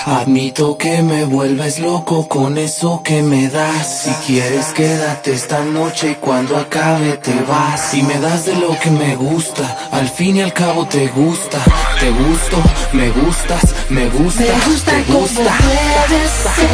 Admito que me vuelves loco con eso que me das. Si quieres quédate esta noche y cuando acabe te vas. Si me das de lo que me gusta, al fin y al cabo te gusta. Te gusto, me gustas, me gusta, Me gusta te gusta. como puedes ser.